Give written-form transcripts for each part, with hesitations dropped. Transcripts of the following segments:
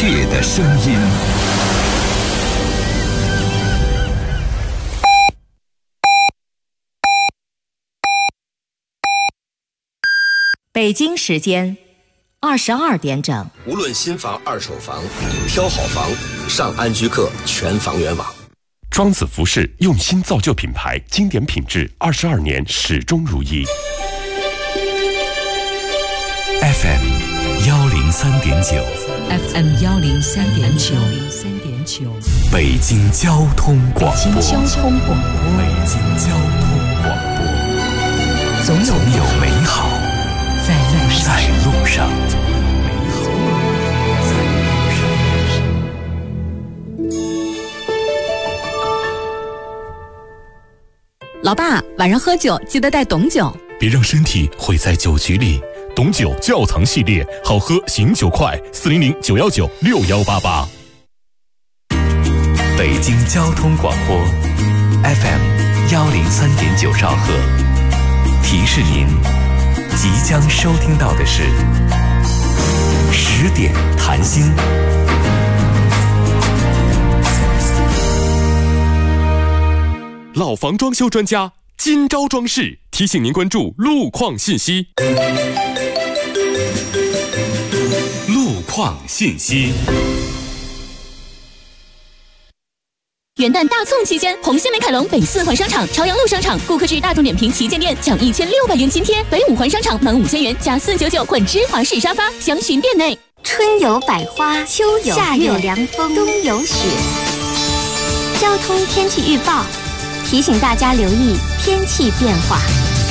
界的声音。 北京时间22点整。 无论新房、二手房，挑好房，上安居客全房源网。 庄子服饰用心造就品牌，经典品质，22年始终如一。 FM 103.9 FM 103.9 北京交通广播。 北京交通广播， 北京交通广播，总有美好在路上。 老爸，晚上喝酒记得带董酒， 别让身体毁在酒局里。董酒窖藏系列，好喝醒酒快，400-919-6188。 北京交通广播 FM 103.9兆赫，提示您即将收听到的是10点谈心。 老房装修专家今朝装饰提醒您关注路况信息。 路况信息。 元旦大促期间，红星美凯龙北4环商场、朝阳路商场顾客至大众点评旗舰店享1600元津贴，北5环商场满5000元加499混芝华士沙发，详询店内。 春有百花，秋有夏有凉风，冬有雪。交通天气预报提醒大家留意天气变化。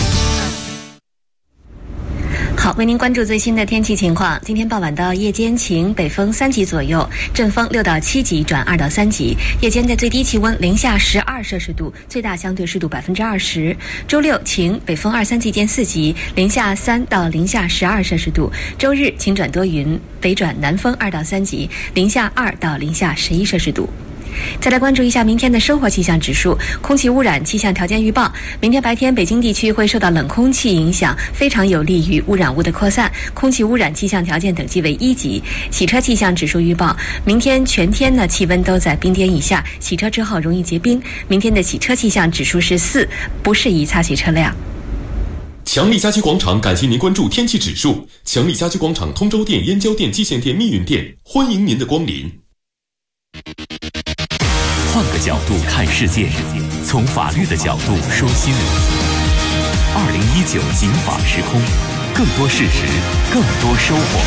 好，为您关注最新的天气情况。今天傍晚到夜间晴，北风3级左右，阵风6到7级转2到3级。夜间的最低气温零下12摄氏度，最大相对湿度20%。周六晴，北风2、3级见4级，零下3到零下12摄氏度。周日晴转多云，北转南风2到3级，零下2到零下11摄氏度。再来关注一下明天的生活气象指数。空气污染气象条件预报，明天白天北京地区会受到冷空气影响，非常有利于污染物的扩散，空气污染气象条件等级为1级。洗车气象指数预报，明天全天呢气温都在冰点以下，洗车之后容易结冰。明天的洗车气象指数是4，不适宜擦洗车辆。 强力家居广场感谢您关注天气指数。强力家居广场通州店、燕郊店、蓟县店、密云店，欢迎您的光临。 换个角度看世界，从法律的角度说新闻。2019警法时空，更多事实，更多收获。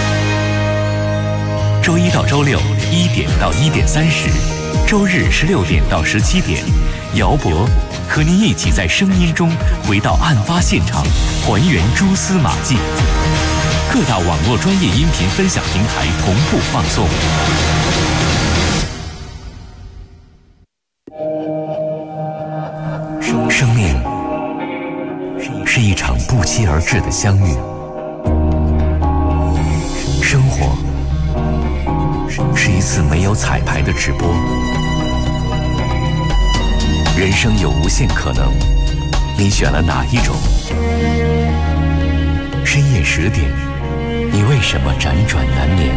周一到周六1点到1点30，周日16点到17点，姚博和您一起在声音中回到案发现场，还原蛛丝马迹。各大网络专业音频分享平台同步放送。生命是一场不期而至的相遇，生活是一次没有彩排的直播。人生有无限可能，你选了哪一种？深夜10点，你为什么辗转难眠？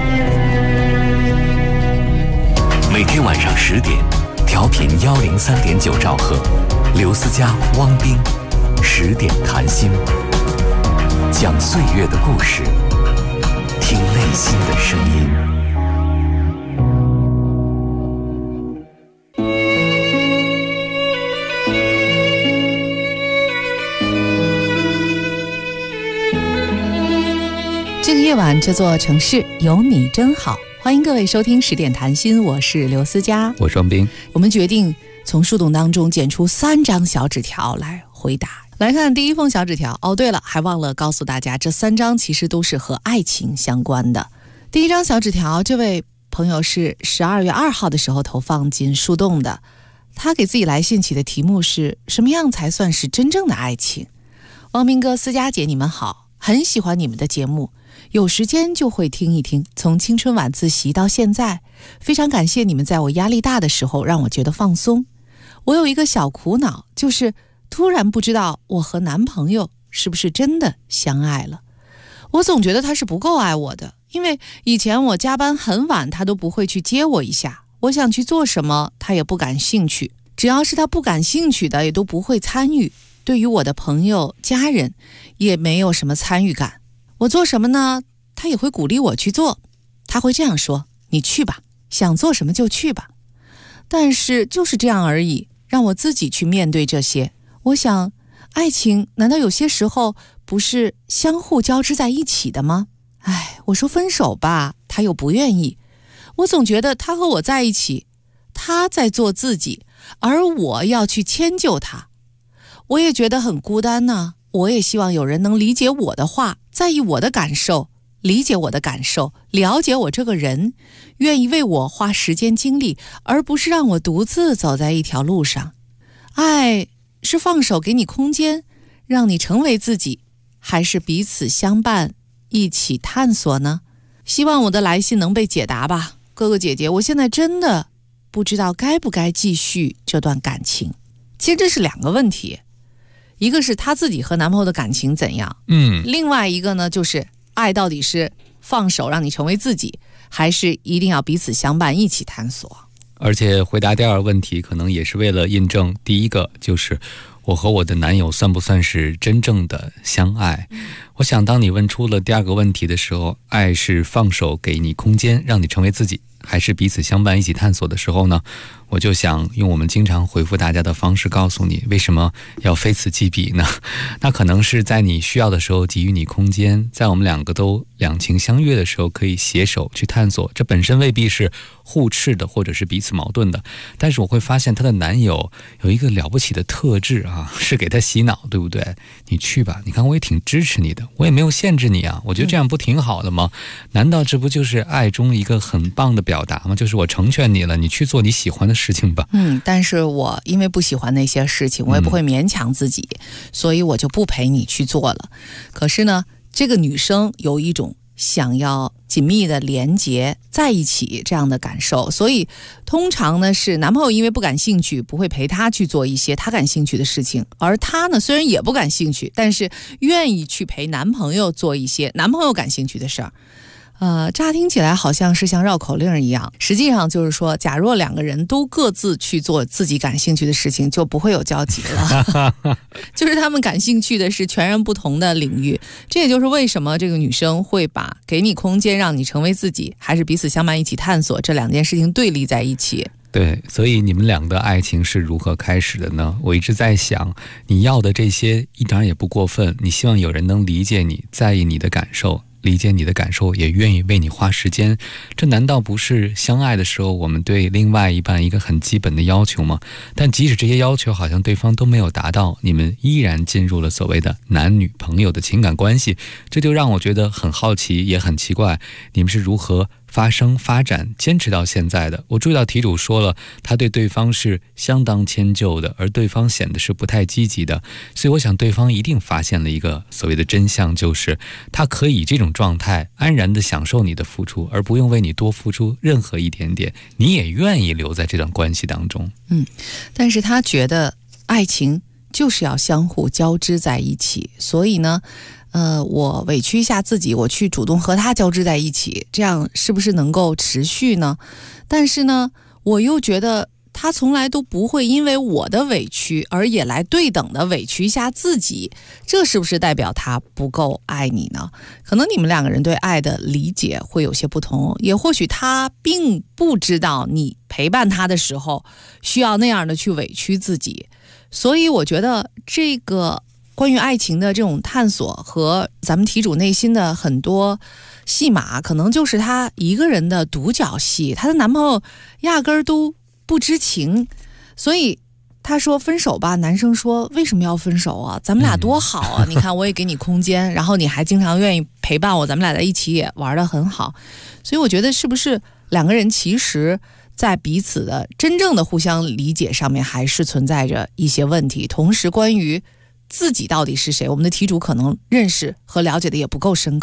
每天晚上10点，调频103.9兆赫，刘思佳、汪冰10点谈心，讲岁月的故事，听内心的声音。 这个夜晚，这座城市有你真好。欢迎各位收听10点谈心，我是刘思佳， 我双冰。 我们决定从树洞当中捡出3张小纸条来回答。来看第一封小纸条。哦，对了，还忘了告诉大家，这3张其实都是和爱情相关的。第一张小纸条，这位朋友是12月2号的时候投放进树洞的。他给自己来信起的题目是：什么样才算是真正的爱情？汪明哥、思佳姐，你们好，很喜欢你们的节目，有时间就会听一听，从青春晚自习到现在，非常感谢你们在我压力大的时候让我觉得放松。我有一个小苦恼，就是突然不知道我和男朋友是不是真的相爱了。我总觉得他是不够爱我的， 因为以前我加班很晚，他都不会去接我一下，我想去做什么他也不感兴趣，只要是他不感兴趣的也都不会参与，对于我的朋友家人也没有什么参与感。我做什么呢，他也会鼓励我去做，他会这样说，你去吧，想做什么就去吧。但是就是这样而已，让我自己去面对这些。我想爱情难道有些时候不是相互交织在一起的吗？我说分手吧，他又不愿意。我总觉得他和我在一起，他在做自己，而我要去迁就他。我也觉得很孤单呢。我也希望有人能理解我的话，在意我的感受，理解我的感受，了解我这个人，愿意为我花时间精力，而不是让我独自走在一条路上。爱是放手给你空间，让你成为自己，还是彼此相伴，一起探索呢？希望我的来信能被解答吧。哥哥姐姐，我现在真的不知道该不该继续这段感情。其实这是两个问题，一个是她自己和男朋友的感情怎样，另外一个呢，就是爱到底是放手让你成为自己，还是一定要彼此相伴，一起探索。 而且回答第二个问题，可能也是为了印证第一个，就是我和我的男友算不算是真正的相爱。我想当你问出了第二个问题的时候，爱是放手给你空间，让你成为自己，还是彼此相伴一起探索的时候呢，我就想用我们经常回复大家的方式告诉你，为什么要非此即彼呢？那可能是在你需要的时候给予你空间，在我们两个都两情相悦的时候可以携手去探索，这本身未必是互斥的或者是彼此矛盾的。但是我会发现她的男友有一个了不起的特质啊，是给她洗脑，对不对？你去吧，你看我也挺支持你的，我也没有限制你啊，我觉得这样不挺好的吗？难道这不就是爱中一个很棒的表达吗？就是我成全你了，你去做你喜欢的事情吧。 但是我因为不喜欢那些事情，我也不会勉强自己，所以我就不陪你去做了。可是呢，这个女生有一种想要紧密的连结在一起这样的感受，所以通常呢是男朋友因为不感兴趣，不会陪她去做一些她感兴趣的事情，而她呢虽然也不感兴趣，但是愿意去陪男朋友做一些男朋友感兴趣的事儿。乍听起来好像是像绕口令一样，实际上就是说，假若两个人都各自去做自己感兴趣的事情，就不会有交集了就是他们感兴趣的是全然不同的领域。这也就是为什么这个女生会把给你空间让你成为自己，还是彼此相伴一起探索这两件事情对立在一起。 对，所以你们俩的爱情是如何开始的呢？我一直在想，你要的这些一点也不过分，你希望有人能理解你，在意你的感受，理解你的感受，也愿意为你花时间，这难道不是相爱的时候我们对另外一半一个很基本的要求吗？但即使这些要求好像对方都没有达到，你们依然进入了所谓的男女朋友的情感关系，这就让我觉得很好奇，也很奇怪，你们是如何发生发展坚持到现在的。我注意到题主说了，他对对方是相当迁就的，而对方显得是不太积极的，所以我想对方一定发现了一个所谓的真相，就是他可以以这种状态安然地享受你的付出，而不用为你多付出任何一点点，你也愿意留在这段关系当中。 但是他觉得爱情就是要相互交织在一起，所以呢我委屈一下自己，我去主动和他交织在一起，这样是不是能够持续呢？但是呢，我又觉得他从来都不会因为我的委屈而也来对等的委屈一下自己，这是不是代表他不够爱你呢？可能你们两个人对爱的理解会有些不同，也或许他并不知道你陪伴他的时候需要那样的去委屈自己。所以我觉得这个关于爱情的这种探索和咱们题主内心的很多戏码，可能就是她一个人的独角戏，她的男朋友压根儿都不知情。所以她说分手吧，男生说为什么要分手啊？咱们俩多好啊，你看我也给你空间，然后你还经常愿意陪伴我，咱们俩在一起也玩得很好。所以我觉得是不是两个人其实在彼此的真正的互相理解上面还是存在着一些问题。同时关于自己到底是谁，我们的题主可能认识和了解的也不够深刻。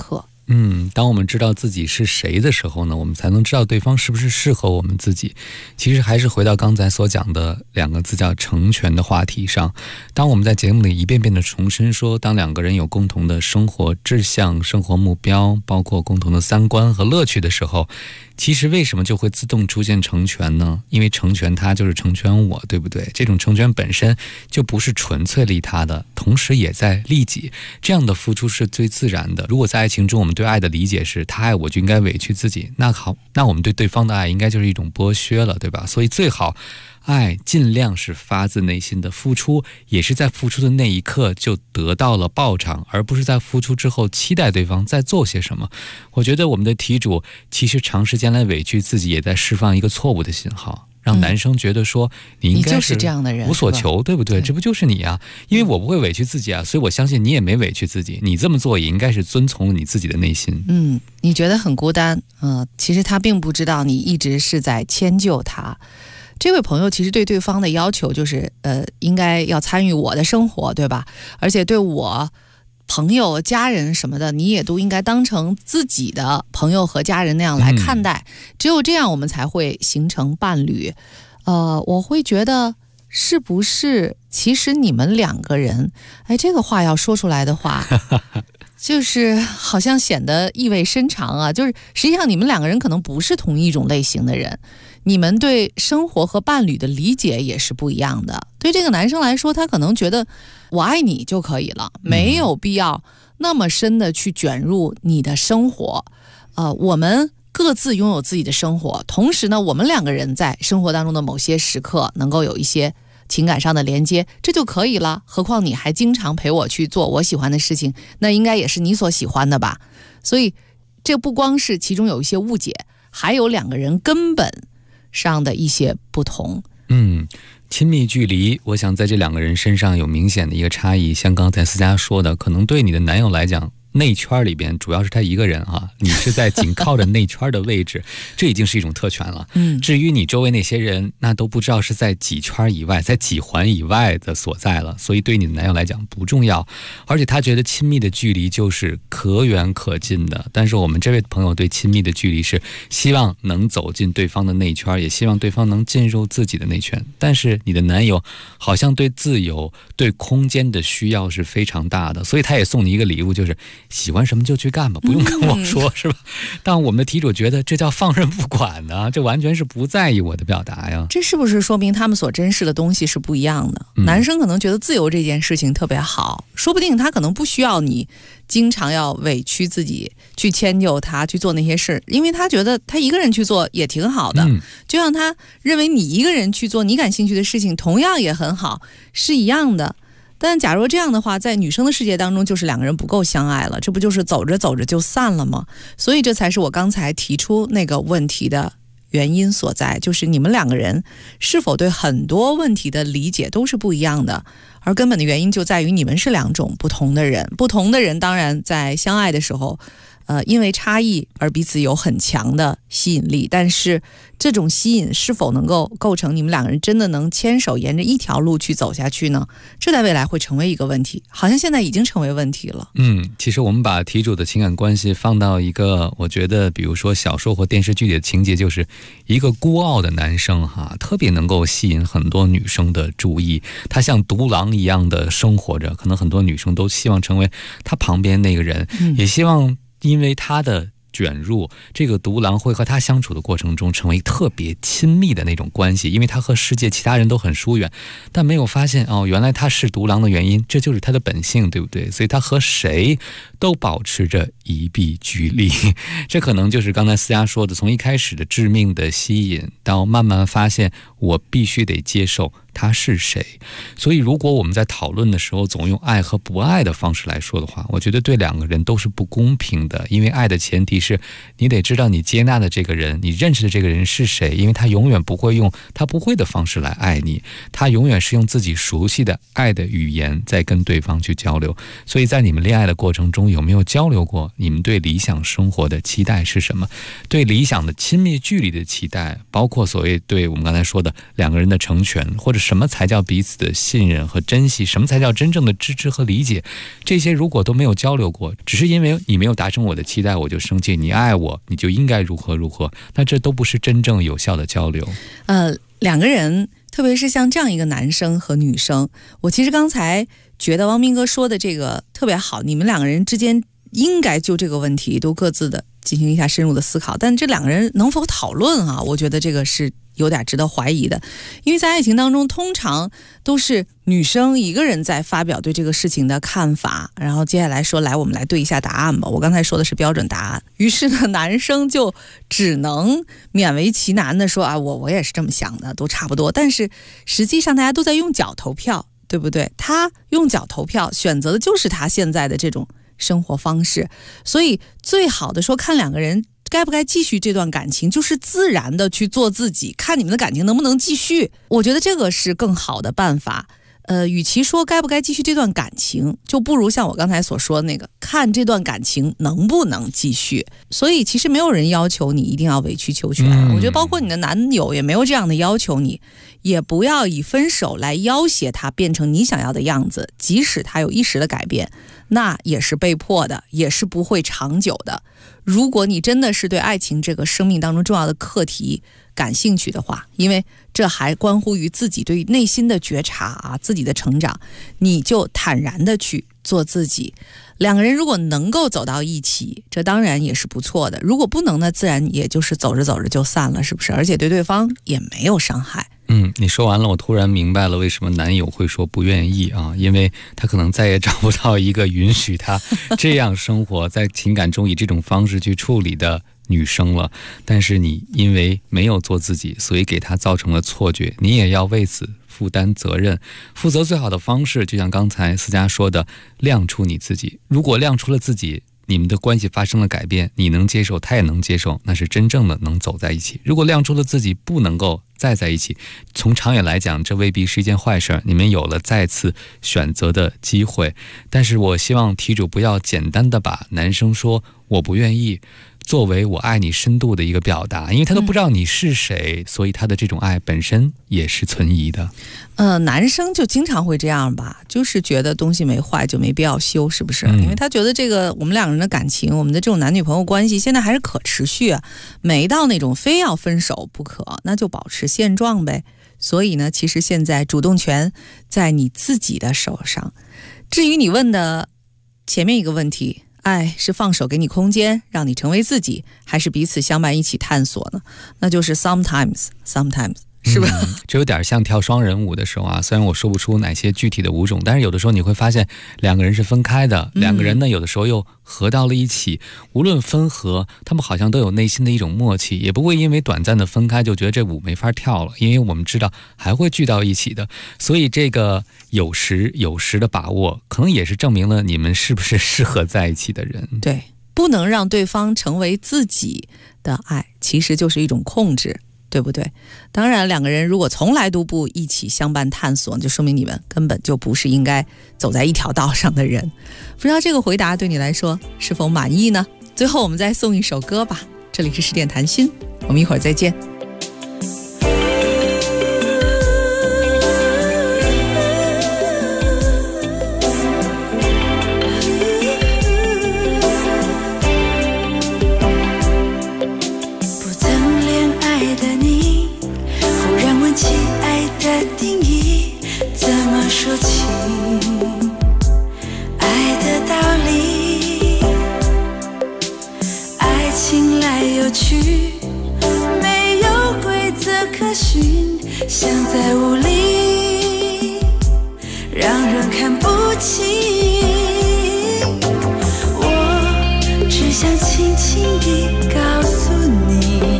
当我们知道自己是谁的时候呢，我们才能知道对方是不是适合我们自己。其实还是回到刚才所讲的2个字叫成全的话题上。当我们在节目里一遍遍的重申说，当2个人有共同的生活志向、生活目标，包括共同的三观和乐趣的时候，其实为什么就会自动出现成全呢？因为成全他就是成全我，对不对？这种成全本身就不是纯粹利他的，同时也在利己，这样的付出是最自然的。如果在爱情中我们对爱的理解是他爱我就应该委屈自己，那好，那我们对对方的爱应该就是一种剥削了，对吧？所以最好爱尽量是发自内心的，付出也是在付出的那一刻就得到了报偿，而不是在付出之后期待对方再做些什么。我觉得我们的题主其实长时间来委屈自己，也在释放一个错误的信号，让男生觉得说你应该是这样的人，无所求，对不对？这不就是你啊？因为我不会委屈自己啊，所以我相信你也没委屈自己，你这么做也应该是遵从你自己的内心。 你觉得很孤单，其实他并不知道你一直是在迁就他。这位朋友其实对对方的要求就是应该要参与我的生活，对吧？而且对我朋友家人什么的，你也都应该当成自己的朋友和家人那样来看待，只有这样我们才会形成伴侣。我会觉得是不是其实你们2个人，这个话要说出来的话就是好像显得意味深长啊，就是实际上你们2个人可能不是同一种类型的人，你们对生活和伴侣的理解也是不一样的。对这个男生来说，他可能觉得我爱你就可以了，没有必要那么深的去卷入你的生活。我们各自拥有自己的生活，同时呢，我们2个人在生活当中的某些时刻能够有一些情感上的连接，这就可以了。何况你还经常陪我去做我喜欢的事情，那应该也是你所喜欢的吧。所以这不光是其中有一些误解，还有2个人根本上的一些不同。 亲密距离，我想在这2个人身上有明显的一个差异。像刚才思佳说的，可能对你的男友来讲，内圈里边主要是他一个人哈，你是在紧靠着内圈的位置，这已经是一种特权了。至于你周围那些人，那都不知道是在几圈以外，在几环以外的所在了，所以对你的男友来讲不重要。而且他觉得亲密的距离就是可远可近的，但是我们这位朋友对亲密的距离是希望能走进对方的内圈，也希望对方能进入自己的内圈。但是你的男友好像对自由、对空间的需要是非常大的，所以他也送你一个礼物，就是喜欢什么就去干吧，不用跟我说，是吧？但我们的题主觉得这叫放任不管呢，这完全是不在意我的表达呀。 这是不是说明他们所珍视的东西是不一样的？男生可能觉得自由这件事情特别好，说不定他可能不需要你经常要委屈自己去迁就他去做那些事，因为他觉得他一个人去做也挺好的。就像他认为你一个人去做你感兴趣的事情同样也很好，是一样的。但假如这样的话，在女生的世界当中就是2个人不够相爱了，这不就是走着走着就散了吗？所以这才是我刚才提出那个问题的原因所在，就是你们2个人是否对很多问题的理解都是不一样的，而根本的原因就在于你们是2种不同的人。不同的人当然在相爱的时候因为差异而彼此有很强的吸引力，但是这种吸引是否能够构成你们2个人真的能牵手沿着一条路去走下去呢？这在未来会成为一个问题，好像现在已经成为问题了。 其实我们把题主的情感关系放到一个我觉得比如说小说或电视剧里的情节，就是一个孤傲的男生特别能够吸引很多女生的注意，他像独狼一样的生活着，可能很多女生都希望成为他旁边那个人，也希望因为他的卷入，这个独狼会和他相处的过程中成为特别亲密的那种关系，因为他和世界其他人都很疏远，但没有发现原来他是独狼的原因，这就是他的本性，对不对？所以他和谁都保持着一臂距离。这可能就是刚才思佳说的，从一开始的致命的吸引到慢慢发现我必须得接受他是谁。所以如果我们在讨论的时候总用爱和不爱的方式来说的话，我觉得对2个人都是不公平的。因为爱的前提是你得知道你接纳的这个人，你认识的这个人是谁，因为他永远不会用他不会的方式来爱你，他永远是用自己熟悉的爱的语言在跟对方去交流。所以在你们恋爱的过程中，有没有交流过你们对理想生活的期待是什么，对理想的亲密距离的期待，包括所谓对我们刚才说的2个人的成全，或者什么才叫彼此的信任和珍惜，什么才叫真正的支持和理解。这些如果都没有交流过，只是因为你没有达成我的期待我就生气，你爱我你就应该如何如何，那这都不是真正有效的交流。 两个人特别是像这样一个男生和女生，我其实刚才觉得汪斌哥说的这个特别好，你们两个人之间应该就这个问题都各自的进行一下深入的思考，但这两个人能否讨论啊？我觉得这个是有点值得怀疑的，因为在爱情当中通常都是女生一个人在发表对这个事情的看法，然后接下来说来我们来对一下答案吧，我刚才说的是标准答案，于是呢男生就只能勉为其难的说啊我也是这么想的，都差不多，但是实际上大家都在用脚投票，对不对？他用脚投票选择的就是他现在的这种生活方式，所以最好的说看两个人该不该继续这段感情，就是自然的去做自己，看你们的感情能不能继续，我觉得这个是更好的办法。与其说该不该继续这段感情，就不如像我刚才所说的那个，看这段感情能不能继续。所以其实没有人要求你一定要委曲求全，我觉得包括你的男友也没有这样的要求你，也不要以分手来要挟他变成你想要的样子，即使他有一时的改变，那也是被迫的，也是不会长久的。如果你真的是对爱情这个生命当中重要的课题感兴趣的话，因为这还关乎于自己对内心的觉察啊，自己的成长，你就坦然的去做自己。两个人如果能够走到一起，这当然也是不错的，如果不能呢，自然也就是走着走着就散了，是不是？而且对对方也没有伤害。 你说完了，我突然明白了为什么男友会说不愿意啊，因为他可能再也找不到一个允许他这样生活，在情感中以这种方式去处理的女生了。但是你因为没有做自己，所以给他造成了错觉，你也要为此负担责任。负责最好的方式，就像刚才思佳说的，亮出你自己。如果亮出了自己，你们的关系发生了改变，你能接受，他也能接受，那是真正的能走在一起。如果亮出了自己不能够再在一起，从长远来讲，这未必是一件坏事，你们有了再次选择的机会。但是我希望题主不要简单的把男生说我不愿意作为我爱你深度的一个表达，因为他都不知道你是谁，所以他的这种爱本身也是存疑的。 男生就经常会这样吧，就是觉得东西没坏就没必要修，是不是？因为他觉得这个我们两个人的感情，我们的这种男女朋友关系现在还是可持续啊，没到那种非要分手不可，那就保持现状呗。所以呢，其实现在主动权在你自己的手上。至于你问的前面一个问题，爱是放手给你空间让你成为自己，还是彼此相伴一起探索呢？那就是 sometimes 是吧？ 这有点像跳双人舞的时候啊，虽然我说不出哪些具体的舞种，但是有的时候你会发现两个人是分开的，两个人呢有的时候又合到了一起，无论分合，他们好像都有内心的一种默契，也不会因为短暂的分开就觉得这舞没法跳了，因为我们知道还会聚到一起的。所以这个有时的把握，可能也是证明了你们是不是适合在一起的人。 对，不能让对方成为自己的爱，其实就是一种控制，对不对？当然两个人如果从来都不一起相伴探索，就说明你们根本就不是应该走在一条道上的人。不知道这个回答对你来说是否满意呢？最后我们再送一首歌吧，这里是十点谈心，我们一会儿再见。 说起爱的道理，爱情来又去，没有规则可循，像在雾里让人看不清。我只想轻轻地告诉你，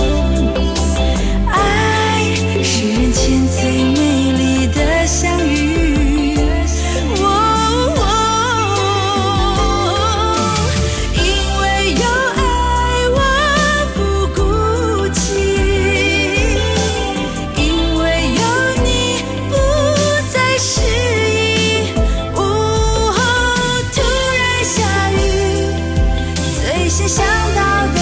爱是人间最美丽的相遇。想到的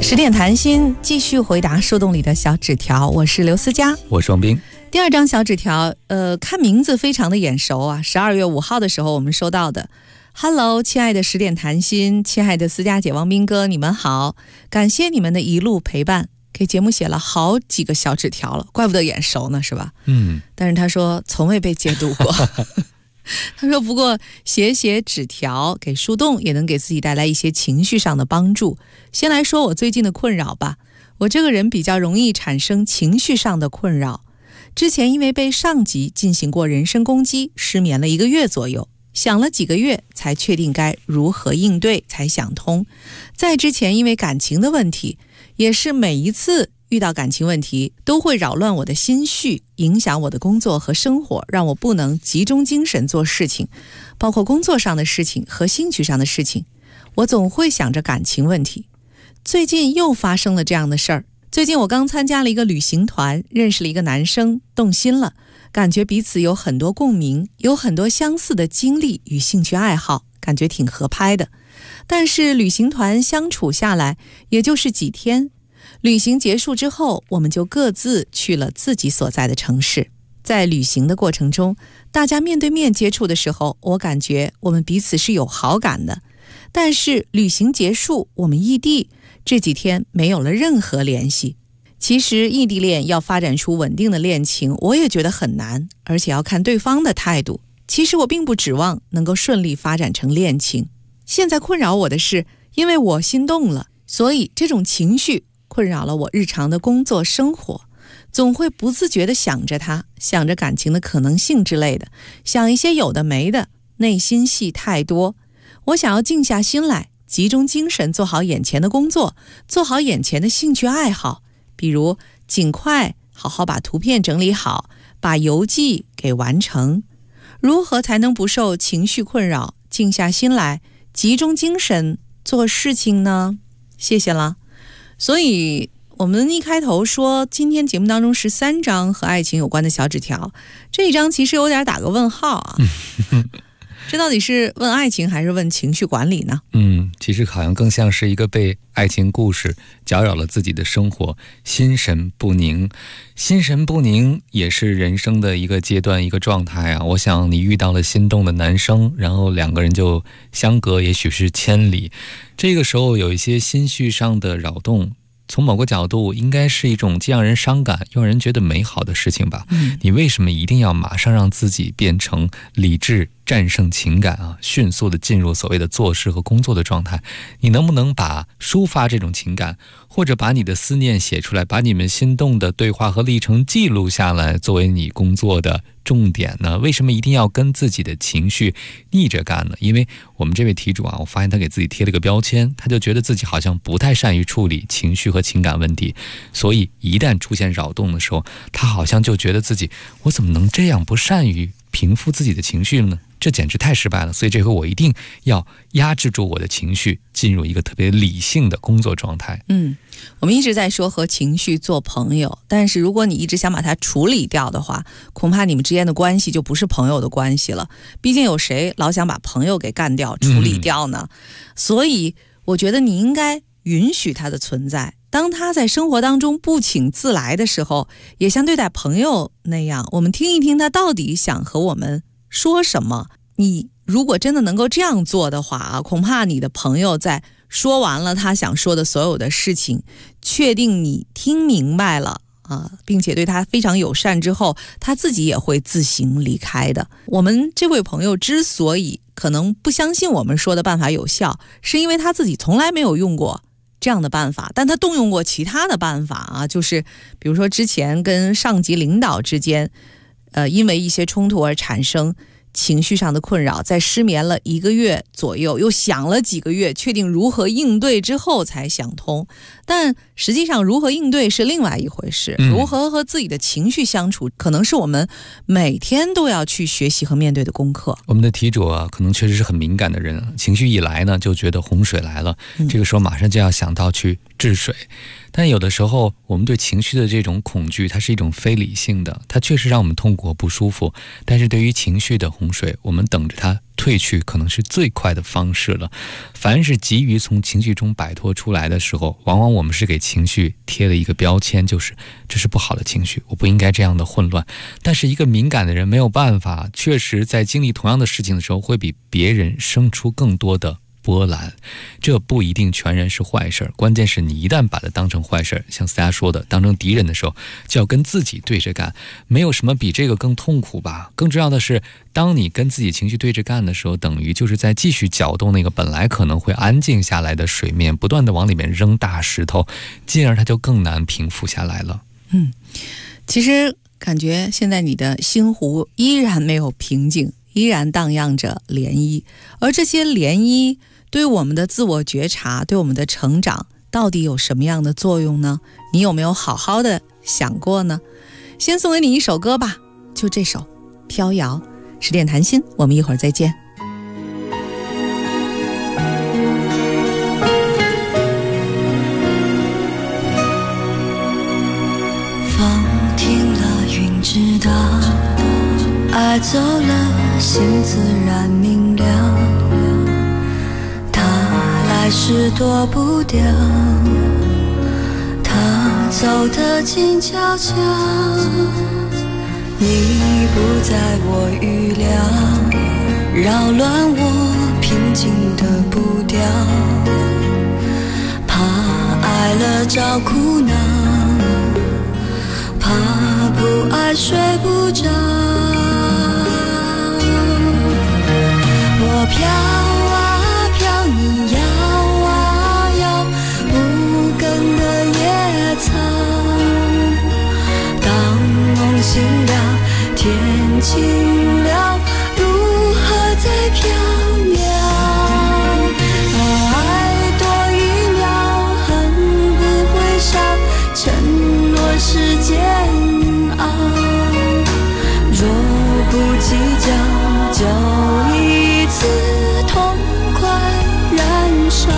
10点谈心，继续回答树洞里的小纸条。我是刘思佳， 我是王斌。 第二张小纸条，看名字非常的眼熟啊。12月5号的时候我们收到的。Hello， 亲爱的10点谈心，亲爱的思佳姐、王斌哥，你们好，感谢你们的一路陪伴，给节目写了好几个小纸条了，怪不得眼熟呢，是吧？但是他说从未被解读过。他说不过写纸条给树洞也能给自己带来一些情绪上的帮助。先来说我最近的困扰吧。我这个人比较容易产生情绪上的困扰，之前因为被上级进行过人身攻击，失眠了1个月左右，想了几个月才确定该如何应对，才想通。在之前因为感情的问题，也是每一次遇到感情问题都会扰乱我的心绪，影响我的工作和生活，让我不能集中精神做事情，包括工作上的事情和兴趣上的事情，我总会想着感情问题。最近又发生了这样的事儿。最近我刚参加了一个旅行团，认识了一个男生，动心了，感觉彼此有很多共鸣，有很多相似的经历与兴趣爱好，感觉挺合拍的。但是旅行团相处下来也就是几天，旅行结束之后，我们就各自去了自己所在的城市。在旅行的过程中，大家面对面接触的时候，我感觉我们彼此是有好感的。但是旅行结束，我们异地，这几天没有了任何联系。其实异地恋要发展出稳定的恋情，我也觉得很难，而且要看对方的态度。其实我并不指望能够顺利发展成恋情。现在困扰我的是，因为我心动了，所以这种情绪困扰了我日常的工作生活，总会不自觉地想着他，想着感情的可能性之类的，想一些有的没的，内心戏太多。我想要静下心来，集中精神做好眼前的工作，做好眼前的兴趣爱好，比如尽快好好把图片整理好，把游记给完成。如何才能不受情绪困扰，静下心来，集中精神做事情呢？谢谢了。所以我们一开头说今天节目当中13张和爱情有关的小纸条，这一张其实有点打个问号啊。这到底是问爱情还是问情绪管理呢？ 其实好像更像是一个被爱情故事搅扰了自己的生活，心神不宁。心神不宁也是人生的一个阶段，一个状态啊。我想你遇到了心动的男生，然后2个人就相隔也许是千里，这个时候有一些心绪上的扰动，从某个角度应该是一种既让人伤感又让人觉得美好的事情吧。你为什么一定要马上让自己变成理智战胜情感啊，迅速的进入所谓的做事和工作的状态？你能不能把抒发这种情感，或者把你的思念写出来，把你们心动的对话和历程记录下来，作为你工作的重点呢？为什么一定要跟自己的情绪逆着干呢？因为我们这位题主啊，我发现他给自己贴了个标签，他就觉得自己好像不太善于处理情绪和情感问题，所以一旦出现扰动的时候，他好像就觉得自己，我怎么能这样不善于平复自己的情绪呢？这简直太失败了。所以这回我一定要压制住我的情绪，进入一个特别理性的工作状态。 我们一直在说和情绪做朋友，但是如果你一直想把它处理掉的话，恐怕你们之间的关系就不是朋友的关系了。毕竟有谁老想把朋友给干掉处理掉呢？所以我觉得你应该允许他的存在，当他在生活当中不请自来的时候，也像对待朋友那样，我们听一听他到底想和我们说什么。你如果真的能够这样做的话啊，恐怕你的朋友在说完了他想说的所有的事情，确定你听明白了啊，并且对他非常友善之后，他自己也会自行离开的。我们这位朋友之所以可能不相信我们说的办法有效，是因为他自己从来没有用过这样的办法，但他动用过其他的办法啊，就是比如说之前跟上级领导之间因为一些冲突而产生情绪上的困扰，在失眠了1个月左右，又想了几个月，确定如何应对之后才想通。但实际上如何应对是另外一回事，如何和自己的情绪相处，可能是我们每天都要去学习和面对的功课。 我们的题主啊，可能确实是很敏感的人，情绪一来呢，就觉得洪水来了，这个时候马上就要想到去治水。但有的时候我们对情绪的这种恐惧，它是一种非理性的，它确实让我们痛苦和不舒服，但是对于情绪的洪水，我们等着它退褪去可能是最快的方式了。凡是急于从情绪中摆脱出来的时候，往往我们是给情绪贴了一个标签，就是这是不好的情绪，我不应该这样的混乱。但是一个敏感的人没有办法，确实在经历同样的事情的时候，会比别人生出更多的波澜，这不一定全然是坏事，关键是你一旦把它当成坏事，像思佳说的，当成敌人的时候，就要跟自己对着干。没有什么比这个更痛苦吧。更重要的是，当你跟自己情绪对着干的时候，等于就是在继续搅动那个本来可能会安静下来的水面，不断的往里面扔大石头，进而它就更难平复下来了。 其实感觉现在你的心湖依然没有平静，依然荡漾着涟漪，而这些涟漪对我们的自我觉察，对我们的成长到底有什么样的作用呢？你有没有好好的想过呢？先送给你一首歌吧，就这首《飘摇》，十点谈心，我们一会儿再见。 风停了，云知道，爱走了，心自然明了。还是躲不掉，他走得静悄悄，你不在我预料，扰乱我平静的步调，怕爱了找苦恼，怕不爱睡不着，我飘你摇啊摇，无根的野草，当梦醒了，天晴了，如何再飘渺？爱多一秒，恨不会少，承诺是煎熬，若不计较，就一次痛快燃烧。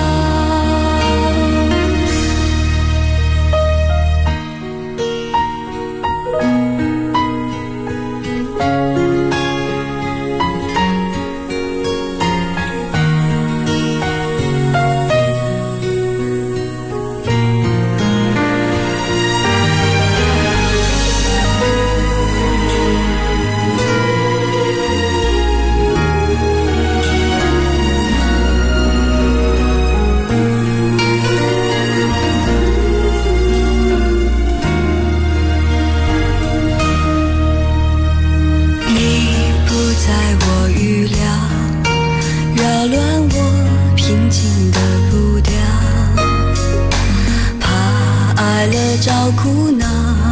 找苦恼，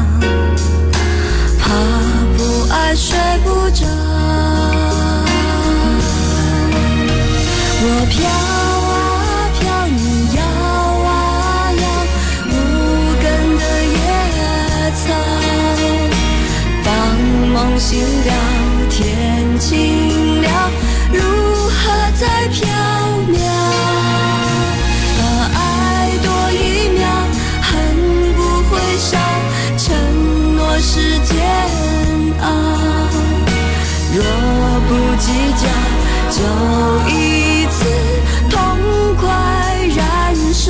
怕不爱睡不着，我飘啊飘，你摇啊摇，无根的野草，当梦醒了，天晴了，如何再飘渺？爱多一秒，恨不会少，承诺是煎熬，若不计较，就一次痛快燃烧。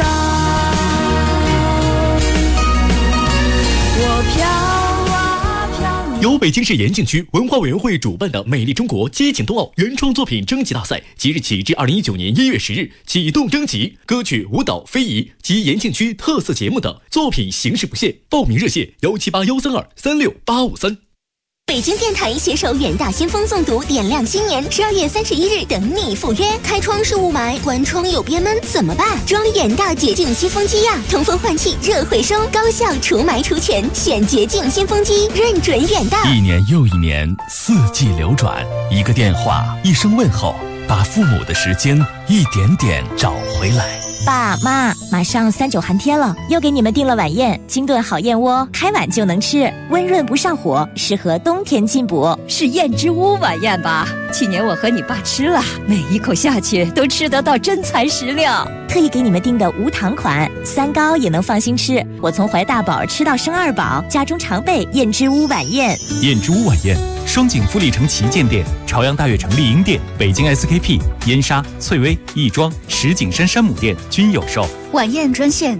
我飘啊飘。 由北京市延庆区文化委员会主办的美丽中国激情冬奥原创作品征集大赛，即日起至2019年1月10日启动征集，歌曲、舞蹈、非遗及延庆区特色节目等作品形式不限，报名热线17813236853。 北京电台携手远大先锋诵读，点亮新年，12月31日等你赴约。开窗是雾霾，关窗有憋闷，怎么办？装远大洁净新风机呀，通风换气，热回收，高效除霾除醛，选洁净新风机，认准远大。 一年又一年，四季流转，一个电话，一声问候，把父母的时间一点点找回来。 爸妈，马上39寒天了，又给你们订了晚宴，清炖好燕窝，开碗就能吃，温润不上火，适合冬天进补。 是燕之屋晚宴吧？去年我和你爸吃了，每一口下去都吃得到真材实料。 特意给你们订的无糖款，3高也能放心吃。我从怀大宝吃到生2宝，家中常备燕之屋晚宴。 燕之屋晚宴，双井富力城旗舰店、朝阳大悦城丽婴店、北京 SKP、燕莎、翠微、亦庄、石景山山姆店均有售。 晚宴专线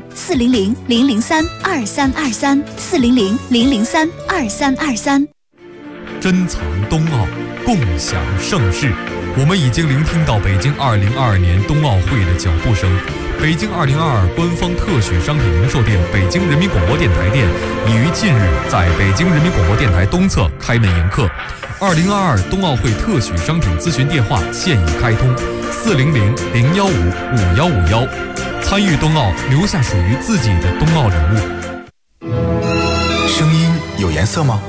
400-003-2323，400-003-2323。 珍藏冬奥，共享盛世。我们已经聆听到北京2022年冬奥会的脚步声。北京2022官方特许商品零售店北京人民广播电台店已于近日在北京人民广播电台东侧开门迎客。2022冬奥会特许商品咨询电话现已开通，400-015-5151。参与冬奥，留下属于自己的冬奥礼物。 声音有颜色吗？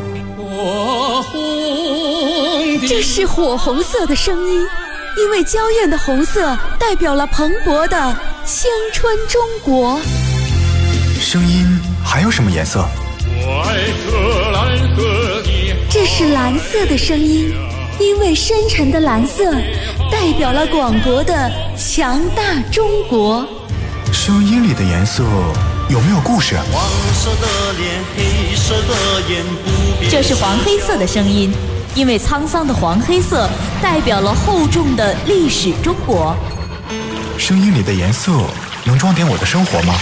这是火红色的声音，因为娇艳的红色代表了蓬勃的青春中国。 声音还有什么颜色？ 这是蓝色的声音，因为深沉的蓝色代表了广博的强大中国。 声音里的颜色有没有故事？ 黄色的脸，黑色的眼，不变。 这是黄黑色的声音，因为沧桑的黄黑色代表了厚重的历史中国。 声音里的颜色能装点我的生活吗？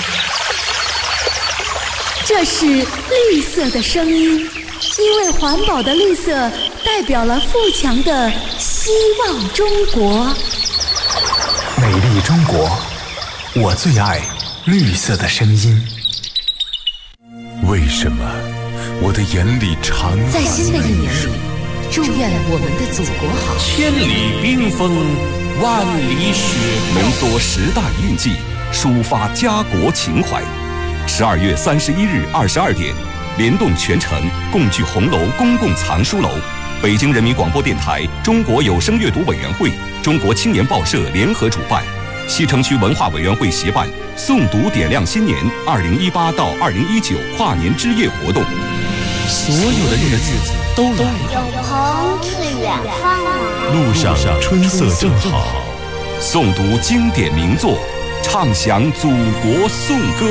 这是绿色的声音，因为环保的绿色代表了富强的希望中国。 美丽中国，我最爱绿色的声音。 为什么我的眼里常在新的一年里，祝愿我们的祖国好。 千里冰封，万里雪飘， 浓缩10大印记，抒发家国情怀。12月31日22点，联动全城共聚红楼公共藏书楼，北京人民广播电台、中国有声阅读委员会、中国青年报社联合主办，西城区文化委员会协办诵读点亮新年2018到2019跨年之夜活动。 所有的日子都来了， 有朋自远方来， 路上春色正好。 诵读经典名作，唱响祖国颂歌。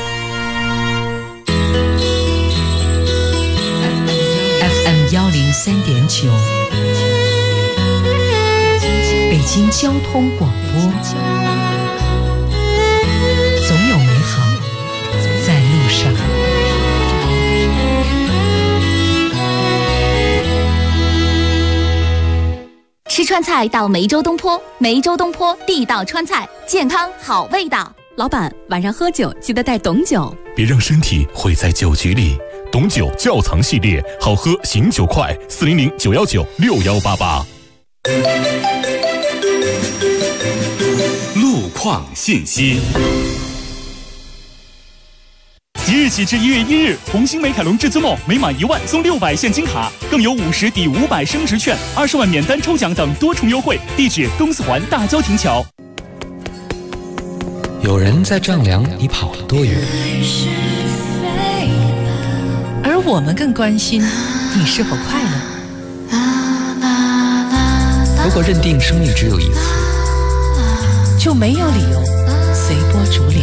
FM 103.9，北京交通广播，总有美好在路上。 吃川菜到梅州东坡，梅州东坡地道川菜，健康好味道。老板，晚上喝酒记得带董酒， 别让身体毁在酒局里。董酒窖藏系列，好喝醒酒快，400-919-6188。 路况信息。 即日起至1月1日，红星美凯龙至尊梦每满1万送600现金卡，更有50抵500升值券、20万免单抽奖等多重优惠。地址：东四环大郊亭桥。 有人在丈量你跑了多远， 而我们更关心你是否快乐。 如果认定生命只有一次， 就没有理由随波逐流。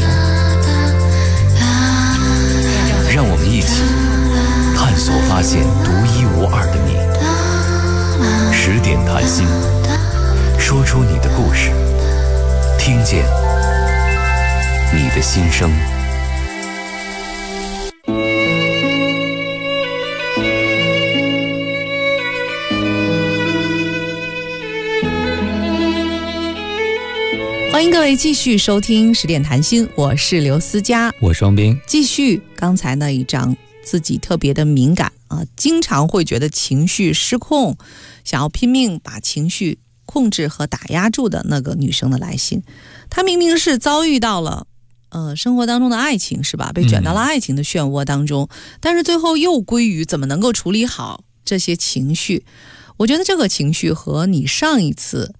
让我们一起探索发现独一无二的你。10点谈心，说出你的故事，听见你的心声。 欢迎各位继续收听10点谈心，我是刘思佳， 我双冰。 继续刚才那一章，自己特别的敏感啊，经常会觉得情绪失控，想要拼命把情绪控制和打压住的那个女生的来信。她明明是遭遇到了生活当中的爱情，是吧？被卷到了爱情的漩涡当中，但是最后又归于怎么能够处理好这些情绪。我觉得这个情绪和你上一次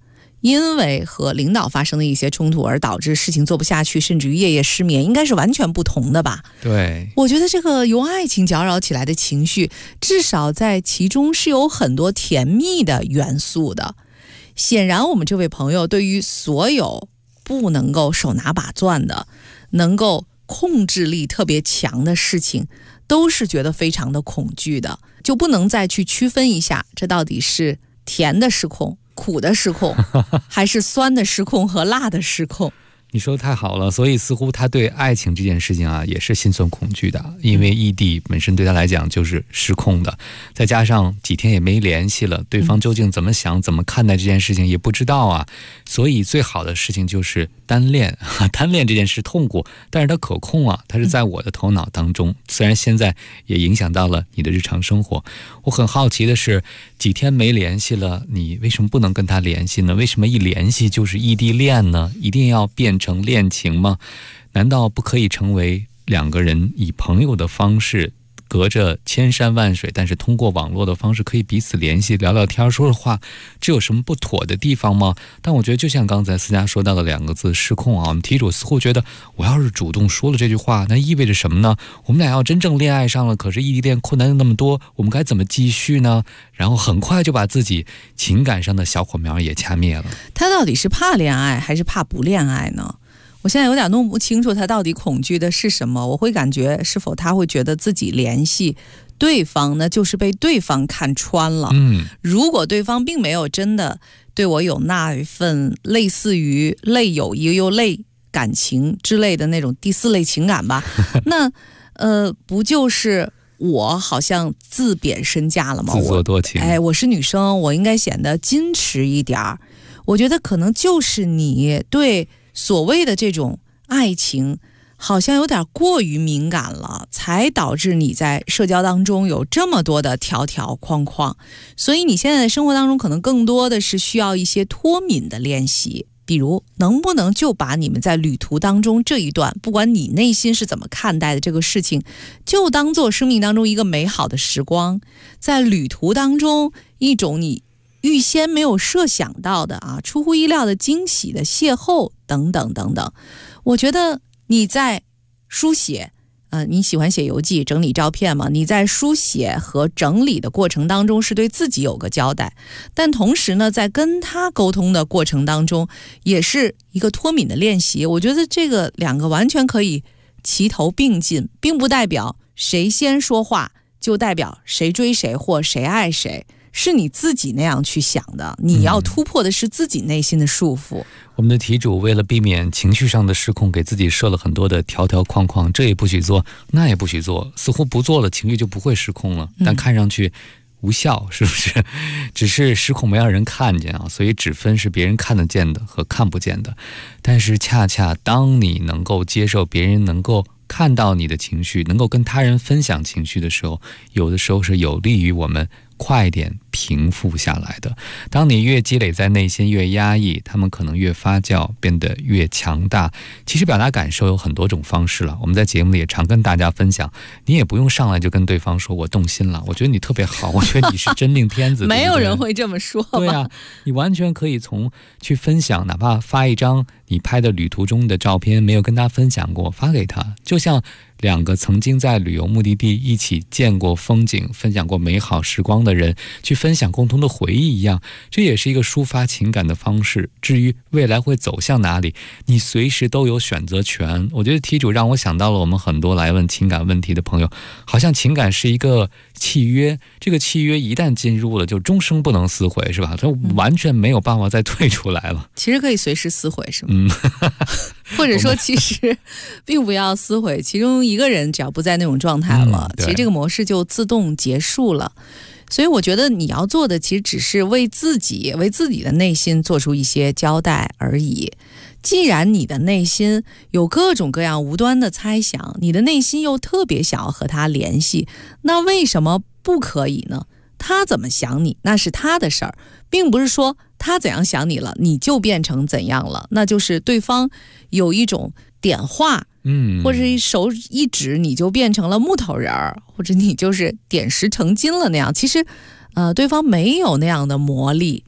因为和领导发生的一些冲突而导致事情做不下去，甚至于夜夜失眠，应该是完全不同的吧？ 对， 我觉得这个由爱情搅扰起来的情绪，至少在其中是有很多甜蜜的元素的。显然我们这位朋友对于所有不能够手拿把攥的，能够控制力特别强的事情，都是觉得非常的恐惧的，就不能再去区分一下这到底是甜的失控、苦的失控，还是酸的失控和辣的失控。 你说的太好了，所以似乎他对爱情这件事情啊也是心存恐惧的，因为异地本身对他来讲就是失控的，再加上几天也没联系了，对方究竟怎么想、怎么看待这件事情也不知道啊，所以最好的事情就是单恋。单恋这件事痛苦，但是它可控啊，它是在我的头脑当中，虽然现在也影响到了你的日常生活。我很好奇的是，几天没联系了，你为什么不能跟他联系呢？为什么一联系就是异地恋呢？一定要变成恋情吗？难道不可以成为两个人以朋友的方式，隔着千山万水，但是通过网络的方式可以彼此联系、聊聊天、说说话，这有什么不妥的地方吗？但我觉得就像刚才思佳说到的两个字失控啊，我们题主似乎觉得我要是主动说了这句话，那意味着什么呢？我们俩要真正恋爱上了，可是异地恋困难那么多，我们该怎么继续呢？然后很快就把自己情感上的小火苗也掐灭了。 他到底是怕恋爱还是怕不恋爱呢？我现在有点弄不清楚他到底恐惧的是什么。我会感觉是否他会觉得自己联系对方呢，就是被对方看穿了。如果对方并没有真的对我有那一份类似于类友谊又类感情之类的那种第四类情感吧，那不就是我好像自贬身价了吗？ 自作多情。 我是女生，我应该显得矜持一点。我觉得可能就是你对所谓的这种爱情好像有点过于敏感了，才导致你在社交当中有这么多的条条框框。所以你现在的生活当中可能更多的是需要一些脱敏的练习，比如能不能就把你们在旅途当中这一段，不管你内心是怎么看待的这个事情，就当做生命当中一个美好的时光，在旅途当中一种你预先没有设想到的啊，出乎意料的惊喜的邂逅等等等等。我觉得你在书写，你喜欢写游记、整理照片吗？你在书写和整理的过程当中是对自己有个交代，但同时呢，在跟他沟通的过程当中，也是一个脱敏的练习。我觉得这个两个完全可以齐头并进，并不代表谁先说话就代表谁追谁或谁爱谁。是你自己那样去想的，你要突破的是自己内心的束缚。 我们的题主为了避免情绪上的失控，给自己设了很多的条条框框，这也不许做，那也不许做，似乎不做了情绪就不会失控了，但看上去无效，是不是？只是失控没让人看见啊，所以只分是别人看得见的和看不见的。但是恰恰当你能够接受别人能够看到你的情绪，能够跟他人分享情绪的时候，有的时候是有利于我们快点平复下来的。当你越积累在内心越压抑，他们可能越发酵，变得越强大。其实表达感受有很多种方式了，我们在节目里也常跟大家分享，你也不用上来就跟对方说我动心了，我觉得你特别好，我觉得你是真命天子。 没有人会这么说吧？ 对啊，你完全可以从去分享，哪怕发一张你拍的旅途中的照片，没有跟他分享过，发给他，就像两个曾经在旅游目的地一起见过风景、分享过美好时光的人去分享共同的回忆一样，这也是一个抒发情感的方式。至于未来会走向哪里，你随时都有选择权。我觉得题主让我想到了我们很多来问情感问题的朋友，好像情感是一个契约，这个契约一旦进入了就终生不能撕毁，是吧？它完全没有办法再退出来了。 其实可以随时撕毁，是吗？或者说其实并不要撕毁，其中一个人只要不在那种状态了，其实这个模式就自动结束了。所以我觉得你要做的其实只是为自己的内心做出一些交代而已。既然你的内心有各种各样无端的猜想，你的内心又特别想要和他联系，那为什么不可以呢？他怎么想你那是他的事儿，并不是说他怎样想你了你就变成怎样了，那就是对方有一种点化，或者手一指你就变成了木头人儿，或者你就是点石成金了那样。其实对方没有那样的魔力，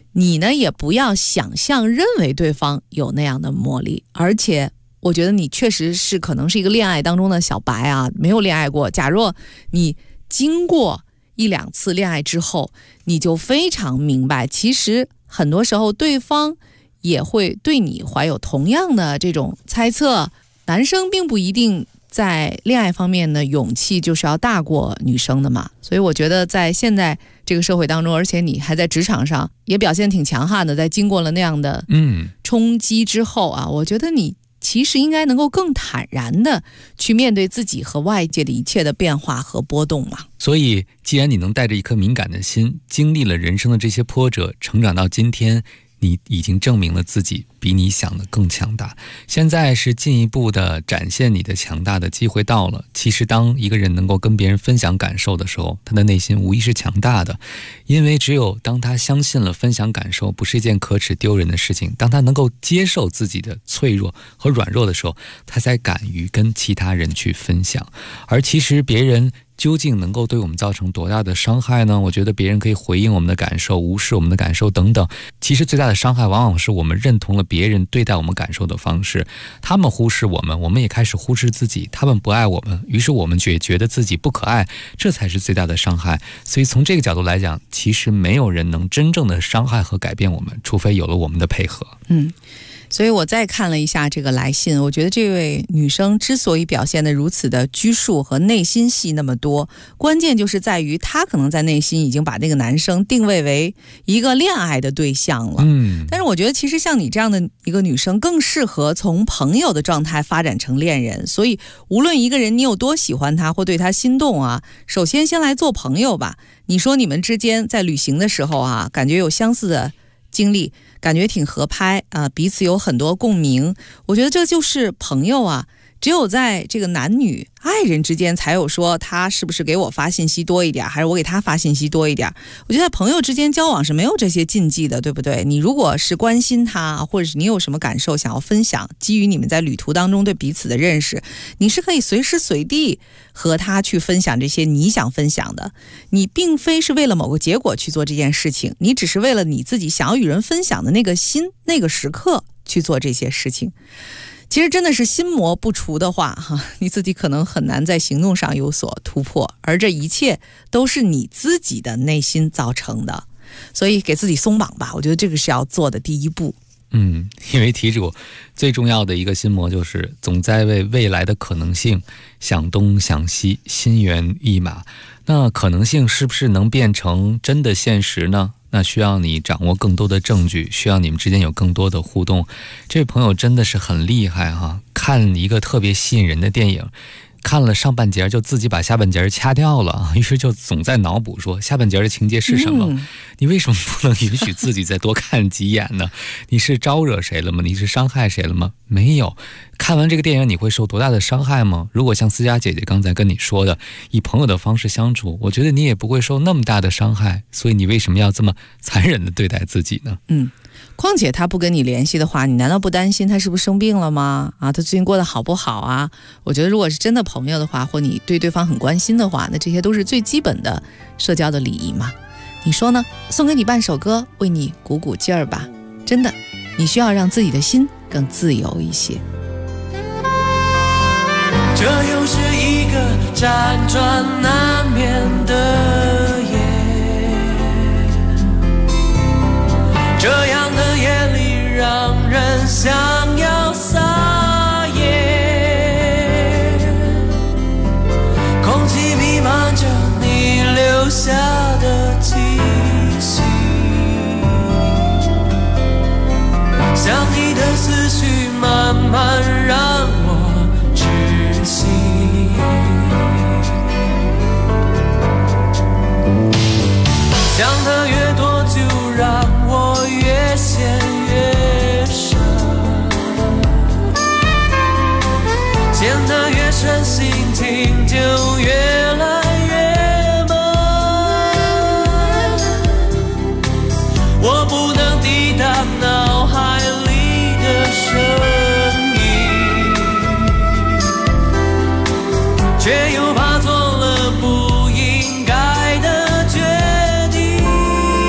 你呢也不要想象认为对方有那样的魔力，而且我觉得你确实是可能是一个恋爱当中的小白啊，没有恋爱过。假若你经过1-2次恋爱之后，你就非常明白，其实很多时候对方也会对你怀有同样的这种猜测。男生并不一定在恋爱方面的勇气就是要大过女生的嘛，所以我觉得在现在这个社会当中，而且你还在职场上也表现挺强悍的，在经过了那样的冲击之后啊，我觉得你其实应该能够更坦然的去面对自己和外界的一切的变化和波动嘛。 所以既然你能带着一颗敏感的心，经历了人生的这些波折，成长到今天，你已经证明了自己比你想的更强大。现在是进一步的展现你的强大的机会到了。其实当一个人能够跟别人分享感受的时候，他的内心无疑是强大的，因为只有当他相信了分享感受不是一件可耻丢人的事情，当他能够接受自己的脆弱和软弱的时候，他才敢于跟其他人去分享。而其实别人究竟能够对我们造成多大的伤害呢？我觉得别人可以回应我们的感受，无视我们的感受等等，其实最大的伤害往往是我们认同了别人对待我们感受的方式，他们忽视我们，我们也开始忽视自己，他们不爱我们，于是我们也觉得自己不可爱，这才是最大的伤害。所以从这个角度来讲，其实没有人能真正的伤害和改变我们，除非有了我们的配合。 所以我再看了一下这个来信，我觉得这位女生之所以表现得如此的拘束和内心戏那么多，关键就是在于她可能在内心已经把那个男生定位为一个恋爱的对象了。但是我觉得其实像你这样的一个女生更适合从朋友的状态发展成恋人，所以无论一个人你有多喜欢他或对他心动啊，首先先来做朋友吧。你说你们之间在旅行的时候啊，感觉有相似的经历，感觉挺合拍啊，彼此有很多共鸣，我觉得这就是朋友啊。只有在这个男女爱人之间才有说他是不是给我发信息多一点，还是我给他发信息多一点。我觉得在朋友之间交往是没有这些禁忌的，对不对？你如果是关心他，或者是你有什么感受想要分享，基于你们在旅途当中对彼此的认识，你是可以随时随地和他去分享这些你想分享的。你并非是为了某个结果去做这件事情，你只是为了你自己想要与人分享的那个心，那个时刻去做这些事情。其实真的是心魔不除的话，你自己可能很难在行动上有所突破，而这一切都是你自己的内心造成的。所以给自己松绑吧，我觉得这个是要做的第一步。 因为题主最重要的一个心魔就是总在为未来的可能性想东想西，心猿意马。那可能性是不是能变成真的现实呢？那需要你掌握更多的证据，需要你们之间有更多的互动。这位朋友真的是很厉害哈，看一个特别吸引人的电影，看了上半截就自己把下半截掐掉了，于是就总在脑补说下半截的情节是什么。你为什么不能允许自己再多看几眼呢？你是招惹谁了吗？你是伤害谁了吗？没有。看完这个电影你会受多大的伤害吗？如果像思佳姐姐刚才跟你说的，以朋友的方式相处，我觉得你也不会受那么大的伤害，所以你为什么要这么残忍的对待自己呢？ 况且他不跟你联系的话，你难道不担心他是不是生病了吗？他最近过得好不好啊？我觉得如果是真的朋友的话，或你对对方很关心的话，那这些都是最基本的社交的礼仪嘛。你说呢？送给你半首歌，为你鼓鼓劲儿吧。真的，你需要让自己的心更自由一些。 这又是一个辗转难眠的夜，这样的夜里让人想要撒野，空气弥漫着你留下的气息，想你的思绪慢慢让我窒息，想得越多就让我越陷越深，陷得越深心情就越来越闷，我不能抵挡脑海里的声音，却又怕做了不应该的决定，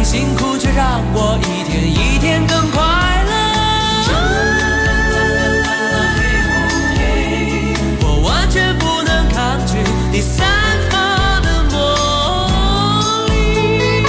辛苦却让我一天一天更快乐。我完全不能抗拒你散发的魔力。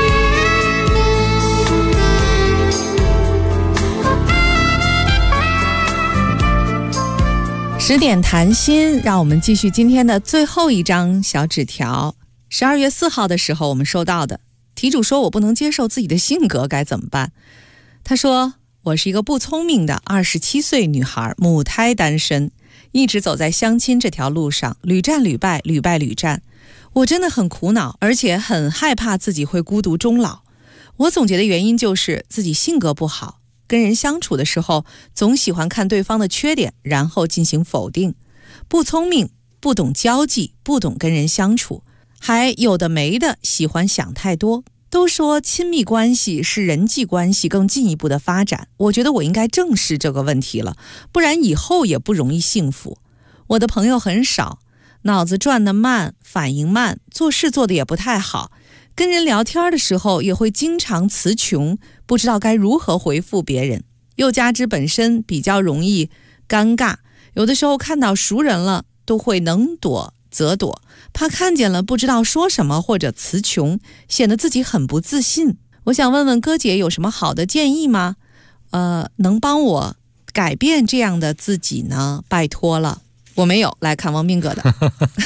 10点谈心，让我们继续今天的最后一张小纸条。12月4号的时候我们收到的，题主说我不能接受自己的性格该怎么办。他说我是一个不聪明的27岁女孩，母胎单身，一直走在相亲这条路上，屡战屡败，屡败屡战。我真的很苦恼，而且很害怕自己会孤独终老。我总结的原因就是自己性格不好，跟人相处的时候总喜欢看对方的缺点，然后进行否定。不聪明，不懂交际，不懂跟人相处，还有的没的，喜欢想太多。都说亲密关系是人际关系更进一步的发展，我觉得我应该正视这个问题了，不然以后也不容易幸福。我的朋友很少，脑子转得慢，反应慢，做事做得也不太好，跟人聊天的时候也会经常词穷，不知道该如何回复别人，又加之本身比较容易尴尬，有的时候看到熟人了都会能躲则躲，怕看见了不知道说什么或者词穷，显得自己很不自信。我想问问哥姐有什么好的建议吗？能帮我改变这样的自己呢？拜托了。我没有，来看王斌哥的。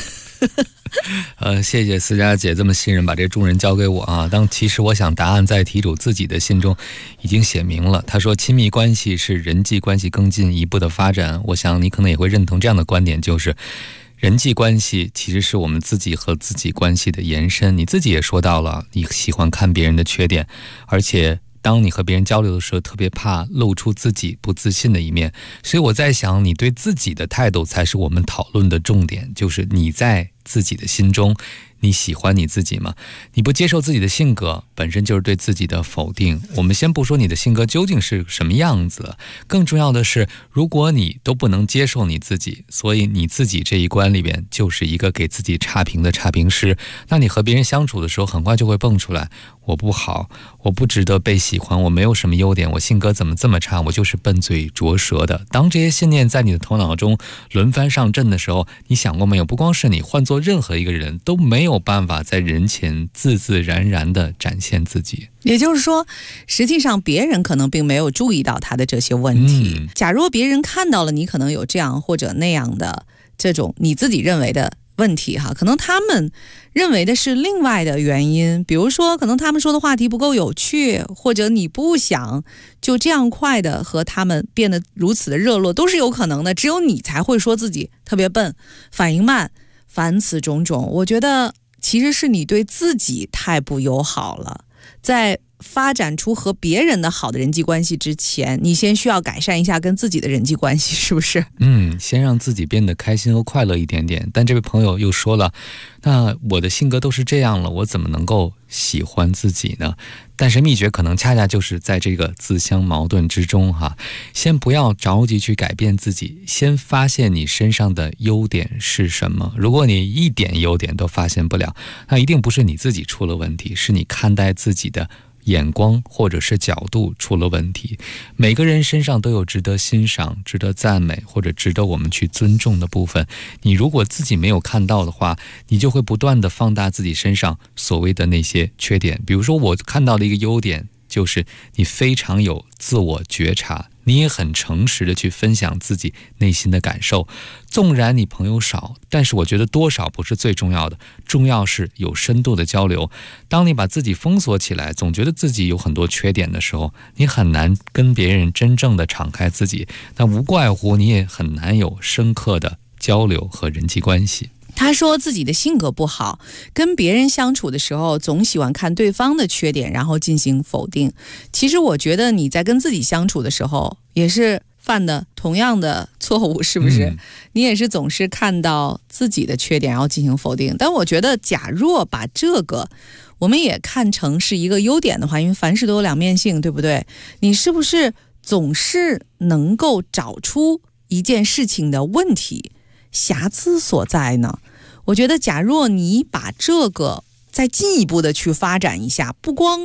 谢谢思佳姐这么信任把这重任交给我啊。但其实我想答案在题主自己的信中已经写明了，他说亲密关系是人际关系更进一步的发展。我想你可能也会认同这样的观点，就是人际关系其实是我们自己和自己关系的延伸。你自己也说到了，你喜欢看别人的缺点，而且当你和别人交流的时候特别怕露出自己不自信的一面。所以我在想，你对自己的态度才是我们讨论的重点，就是你在自己的心中你喜欢你自己吗？你不接受自己的性格本身就是对自己的否定。我们先不说你的性格究竟是什么样子，更重要的是如果你都不能接受你自己，所以你自己这一关里边就是一个给自己差评的差评师，那你和别人相处的时候很快就会蹦出来，我不好，我不值得被喜欢，我没有什么优点，我性格怎么这么差，我就是笨嘴拙舌的。当这些信念在你的头脑中轮番上阵的时候，你想过没有，不光是你，换做任何一个人都没有办法在人前自自然然地展现自己。 也就是说，实际上别人可能并没有注意到他的这些问题。假如别人看到了你可能有这样或者那样的这种你自己认为的问题哈，可能他们认为的是另外的原因，比如说可能他们说的话题不够有趣，或者你不想就这样快的和他们变得如此的热络，都是有可能的。只有你才会说自己特别笨，反应慢，凡此种种。我觉得其实是你对自己太不友好了，在发展出和别人的好的人际关系之前，你先需要改善一下跟自己的人际关系，是不是？ 先让自己变得开心和快乐一点点。但这位朋友又说了，那我的性格都是这样了，我怎么能够喜欢自己呢？但是秘诀可能恰恰就是在这个自相矛盾之中哈。先不要着急去改变自己，先发现你身上的优点是什么。如果你一点优点都发现不了，那一定不是你自己出了问题，是你看待自己的眼光或者是角度出了问题。每个人身上都有值得欣赏、值得赞美或者值得我们去尊重的部分，你如果自己没有看到的话，你就会不断的放大自己身上所谓的那些缺点。比如说我看到的一个优点就是你非常有自我觉察，你也很诚实的去分享自己内心的感受。纵然你朋友少，但是我觉得多少不是最重要的，重要是有深度的交流。当你把自己封锁起来，总觉得自己有很多缺点的时候，你很难跟别人真正的敞开自己，那无怪乎你也很难有深刻的交流和人际关系。 他说自己的性格不好，跟别人相处的时候总喜欢看对方的缺点，然后进行否定。其实我觉得你在跟自己相处的时候也是犯的同样的错误，是不是？你也是总是看到自己的缺点然后进行否定。但我觉得假若把这个我们也看成是一个优点的话，因为凡事都有两面性，对不对？你是不是总是能够找出一件事情的问题瑕疵所在呢？我觉得假若你把这个再进一步的去发展一下，不光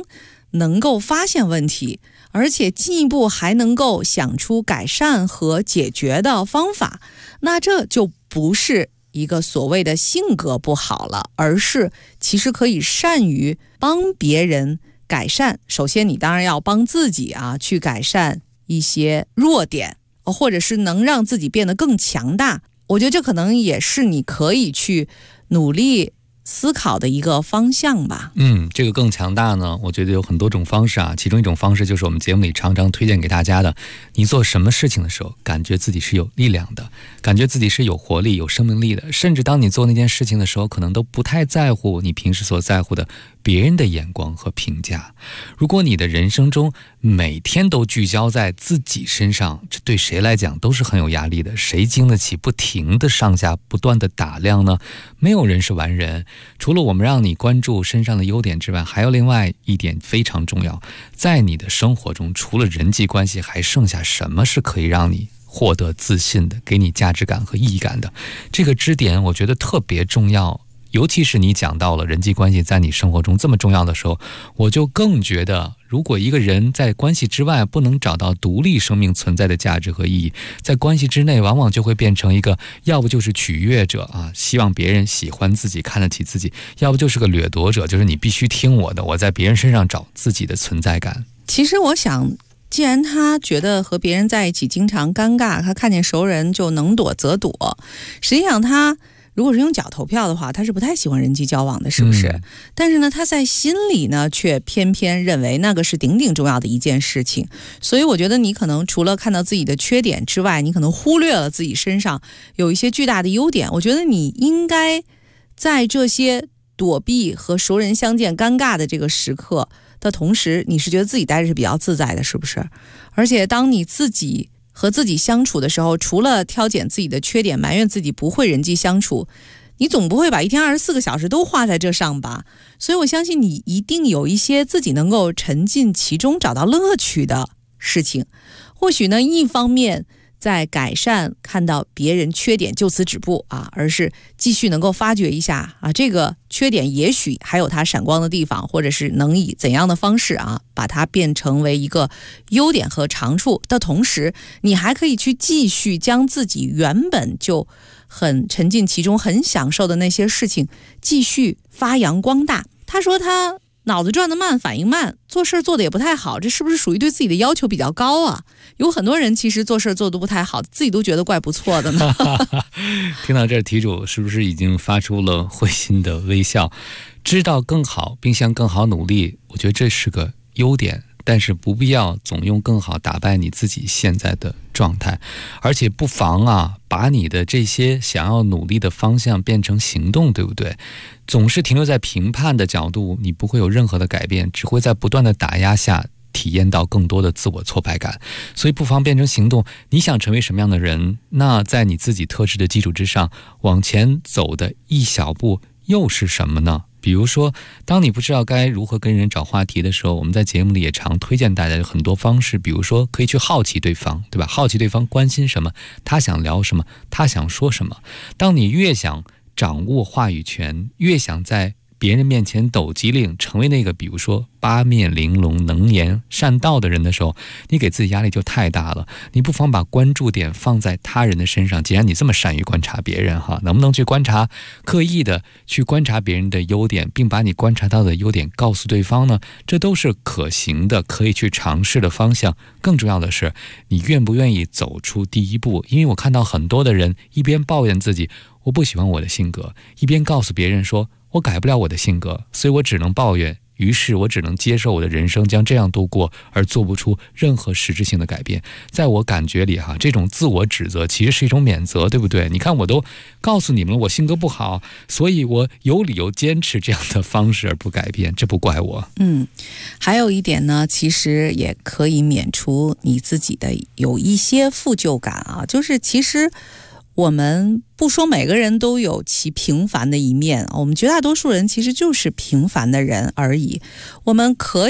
能够发现问题，而且进一步还能够想出改善和解决的方法，那这就不是一个所谓的性格不好了，而是其实可以善于帮别人改善。首先你当然要帮自己去改善一些弱点，或者是能让自己变得更强大。我觉得这可能也是你可以去努力思考的一个方向吧。 这个更强大呢，我觉得有很多种方式其中一种方式就是我们节目里常常推荐给大家的，你做什么事情的时候感觉自己是有力量的，感觉自己是有活力有生命力的，甚至当你做那件事情的时候可能都不太在乎你平时所在乎的别人的眼光和评价。如果你的人生中每天都聚焦在自己身上，这对谁来讲都是很有压力的，谁经得起不停的上下不断的打量呢？没有人是完人，除了我们让你关注身上的优点之外，还有另外一点非常重要，在你的生活中除了人际关系还剩下什么是可以让你获得自信的，给你价值感和意义感的？这个支点我觉得特别重要，尤其是你讲到了人际关系在你生活中这么重要的时候，我就更觉得如果一个人在关系之外不能找到独立生命存在的价值和意义，在关系之内往往就会变成一个要不就是取悦者希望别人喜欢自己看得起自己，要不就是个掠夺者，就是你必须听我的，我在别人身上找自己的存在感。 其实我想既然他觉得和别人在一起经常尴尬，他看见熟人就能躲则躲，实际上他如果是用脚投票的话，他是不太喜欢人际交往的，是不是？但是呢，他在心里呢，却偏偏认为那个是顶顶重要的一件事情。所以我觉得你可能除了看到自己的缺点之外，你可能忽略了自己身上有一些巨大的优点。我觉得你应该在这些躲避和熟人相见尴尬的这个时刻的同时，你是觉得自己待着是比较自在的，是不是？而且当你自己和自己相处的时候，除了挑拣自己的缺点，埋怨自己不会人际相处，你总不会把一天24个小时都花在这上吧？所以我相信你一定有一些自己能够沉浸其中找到乐趣的事情。或许呢，一方面在改善看到别人缺点就此止步而是继续能够发掘一下这个缺点也许还有它闪光的地方，或者是能以怎样的方式把它变成为一个优点和长处的同时，你还可以去继续将自己原本就很沉浸其中很享受的那些事情继续发扬光大。他说他脑子转得慢，反应慢，做事做得也不太好，这是不是属于对自己的要求比较高啊？有很多人其实做事做得不太好，自己都觉得怪不错的呢。 听到这儿，题主是不是已经发出了会心的微笑？知道更好并向更好努力，我觉得这是个优点，但是不必要总用更好打败你自己现在的状态，而且不妨把你的这些想要努力的方向变成行动，对不对？总是停留在评判的角度，你不会有任何的改变，只会在不断的打压下体验到更多的自我挫败感。所以不妨变成行动，你想成为什么样的人，那在你自己特质的基础之上往前走的一小步又是什么呢？比如说当你不知道该如何跟人找话题的时候，我们在节目里也常推荐大家有很多方式，比如说可以去好奇对方，对吧？好奇对方关心什么，他想聊什么，他想说什么。当你越想掌握话语权，越想在别人面前抖机灵，成为那个比如说八面玲珑能言善道的人的时候，你给自己压力就太大了。你不妨把关注点放在他人的身上，既然你这么善于观察别人能不能去观察，刻意的去观察别人的优点，并把你观察到的优点告诉对方呢？这都是可行的，可以去尝试的方向。更重要的是，你愿不愿意走出第一步？因为我看到很多的人一边抱怨自己我不喜欢我的性格，一边告诉别人说我改不了我的性格，所以我只能抱怨，于是我只能接受我的人生将这样度过，而做不出任何实质性的改变。在我感觉里这种自我指责其实是一种免责，对不对？你看我都告诉你们了，我性格不好，所以我有理由坚持这样的方式而不改变，这不怪我。 还有一点呢，其实也可以免除你自己的有一些负疚感就是其实我们不说每个人都有其平凡的一面，我们绝大多数人其实就是平凡的人而已。我们可以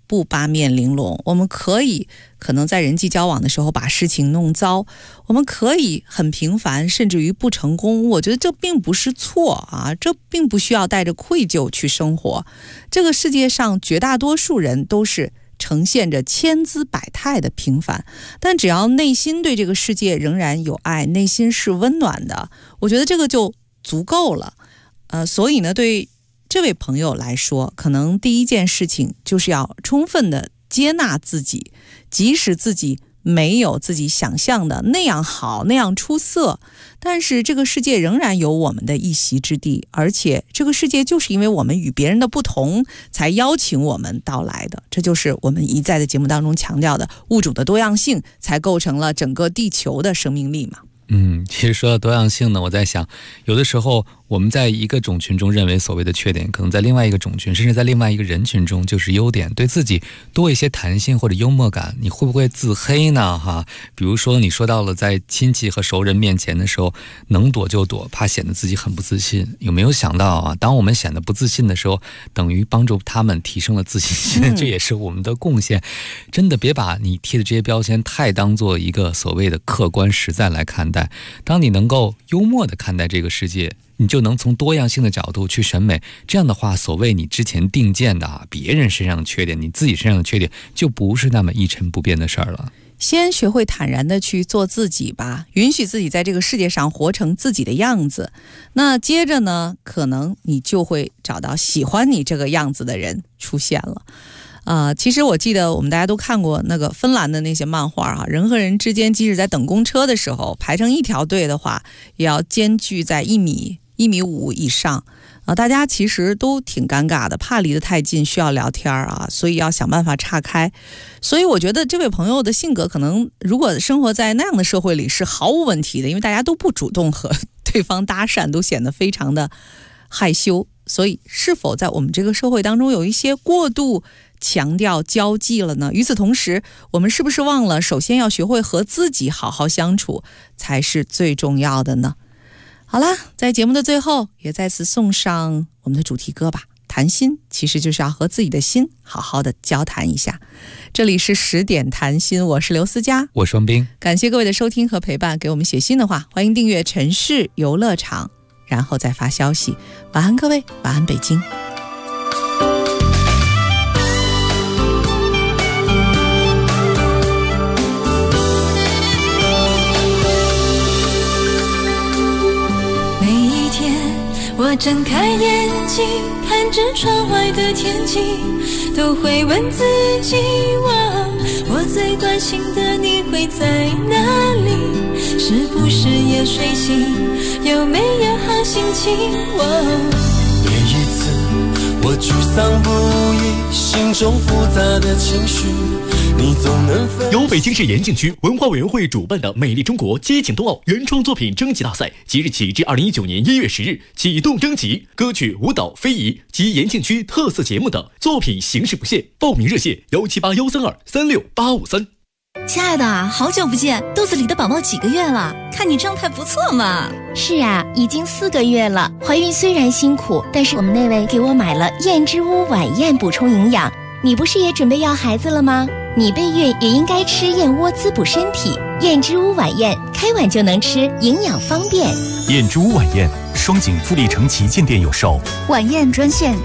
不八面玲珑，我们可以可能在人际交往的时候把事情弄糟，我们可以很平凡，甚至于不成功。我觉得这并不是错啊，这并不需要带着愧疚去生活。这个世界上绝大多数人都是呈现着千姿百态的平凡，但只要内心对这个世界仍然有爱，内心是温暖的，我觉得这个就足够了。所以呢，对这位朋友来说，可能第一件事情就是要充分的接纳自己，即使自己没有自己想象的那样好，那样出色，但是这个世界仍然有我们的一席之地，而且这个世界就是因为我们与别人的不同，才邀请我们到来的。这就是我们一再的节目当中强调的物种的多样性，才构成了整个地球的生命力嘛。 其实说到多样性呢，我在想，有的时候我们在一个种群中认为所谓的缺点，可能在另外一个种群，甚至在另外一个人群中就是优点。对自己多一些弹性或者幽默感，你会不会自黑呢？比如说你说到了在亲戚和熟人面前的时候，能躲就躲，怕显得自己很不自信。有没有想到啊，当我们显得不自信的时候，等于帮助他们提升了自信心，这也是我们的贡献。真的别把你贴的这些标签太当做一个所谓的客观实在来看待。当你能够幽默地看待这个世界，你就能从多样性的角度去审美。这样的话，所谓你之前定见的别人身上的缺点，你自己身上的缺点，就不是那么一成不变的事儿了。 先学会坦然的去做自己吧，允许自己在这个世界上活成自己的样子。那接着呢，可能你就会找到喜欢你这个样子的人出现了。其实我记得我们大家都看过那个芬兰的那些漫画啊，人和人之间即使在等公车的时候排成一条队的话，也要间距在1.5米以上大家其实都挺尴尬的，怕离得太近需要聊天所以要想办法岔开。所以我觉得这位朋友的性格可能如果生活在那样的社会里是毫无问题的，因为大家都不主动和对方搭讪，都显得非常的害羞。所以是否在我们这个社会当中有一些过度强调交际了呢？与此同时，我们是不是忘了首先要学会和自己好好相处才是最重要的呢？好啦，在节目的最后也再次送上我们的主题歌吧。谈心其实就是要和自己的心好好的交谈一下。这里是10点谈心，我是刘思佳， 我是王斌。 感谢各位的收听和陪伴，给我们写信的话，欢迎订阅城市游乐场，然后再发消息。晚安各位，晚安北京。 每一天我睁开眼睛，看着窗外的天气，都会问自己，我最关心的你会在哪里？是不是也睡醒？有没有好心情？ 每一次我沮丧不已，心中复杂的情绪，你总能分。 由北京市延庆区文化委员会主办的美丽中国接景冬奥原创作品征集大赛，即日起至2019年1月10日启动征集，歌曲、舞蹈、非遗及延庆区特色节目等作品形式不限，报名热线17813236853。 亲爱的，好久不见，肚子里的宝宝几个月了？看你状态不错嘛。 是啊，已经4个月了。怀孕虽然辛苦，但是我们那位给我买了燕之屋晚宴补充营养。你不是也准备要孩子了吗？你备孕也应该吃燕窝滋补身体。燕之屋晚宴，开碗就能吃，营养方便。 燕之屋晚宴，双井富力城旗舰店有售。 晚宴专线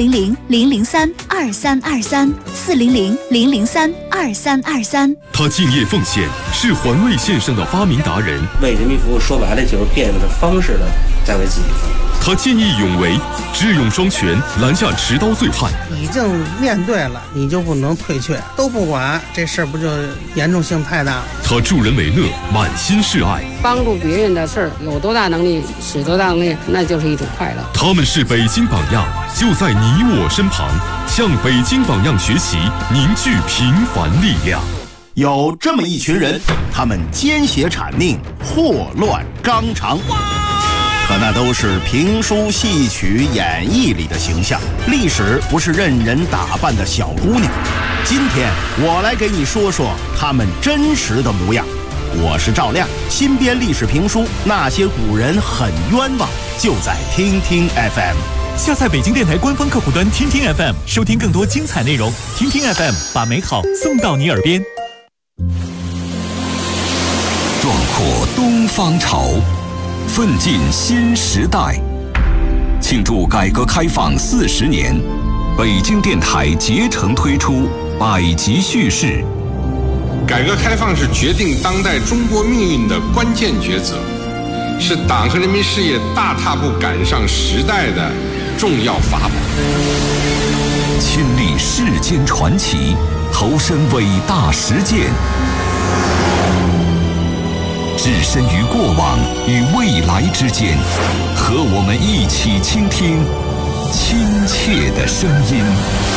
400-003-2323，400-003-2323。 他敬业奉献，是环卫线上的发明达人。 为人民服务，说白了就是变着方式的在为自己服务。 他见义勇为，智勇双全，拦下持刀醉汉。 已经面对了，你就不能退却，都不管，这事儿不就严重性太大？ 他助人为乐，满心是爱。 帮助别人的事儿，有多大能力使多大能力，那就是一种快乐。 他们是北京榜样，就在你我身旁，向北京榜样学习，凝聚平凡力量。 有这么一群人，他们奸邪谄佞，祸乱纲常。可那都是评书、戏曲、演绎里的形象，历史不是任人打扮的小姑娘。今天我来给你说说他们真实的模样。我是赵亮，新编历史评书《那些古人很冤枉》，就在听听 FM。 下载北京电台官方客户端听听 FM， 收听更多精彩内容。听听 FM， 把美好送到你耳边。 壮阔东方潮，奋进新时代。庆祝改革开放40年，北京电台竭诚推出百集叙事。 改革开放是决定当代中国命运的关键抉择，是党和人民事业大踏步赶上时代的重要法宝。 亲历世间传奇，投身伟大实践，置身于过往与未来之间，和我们一起倾听亲切的声音。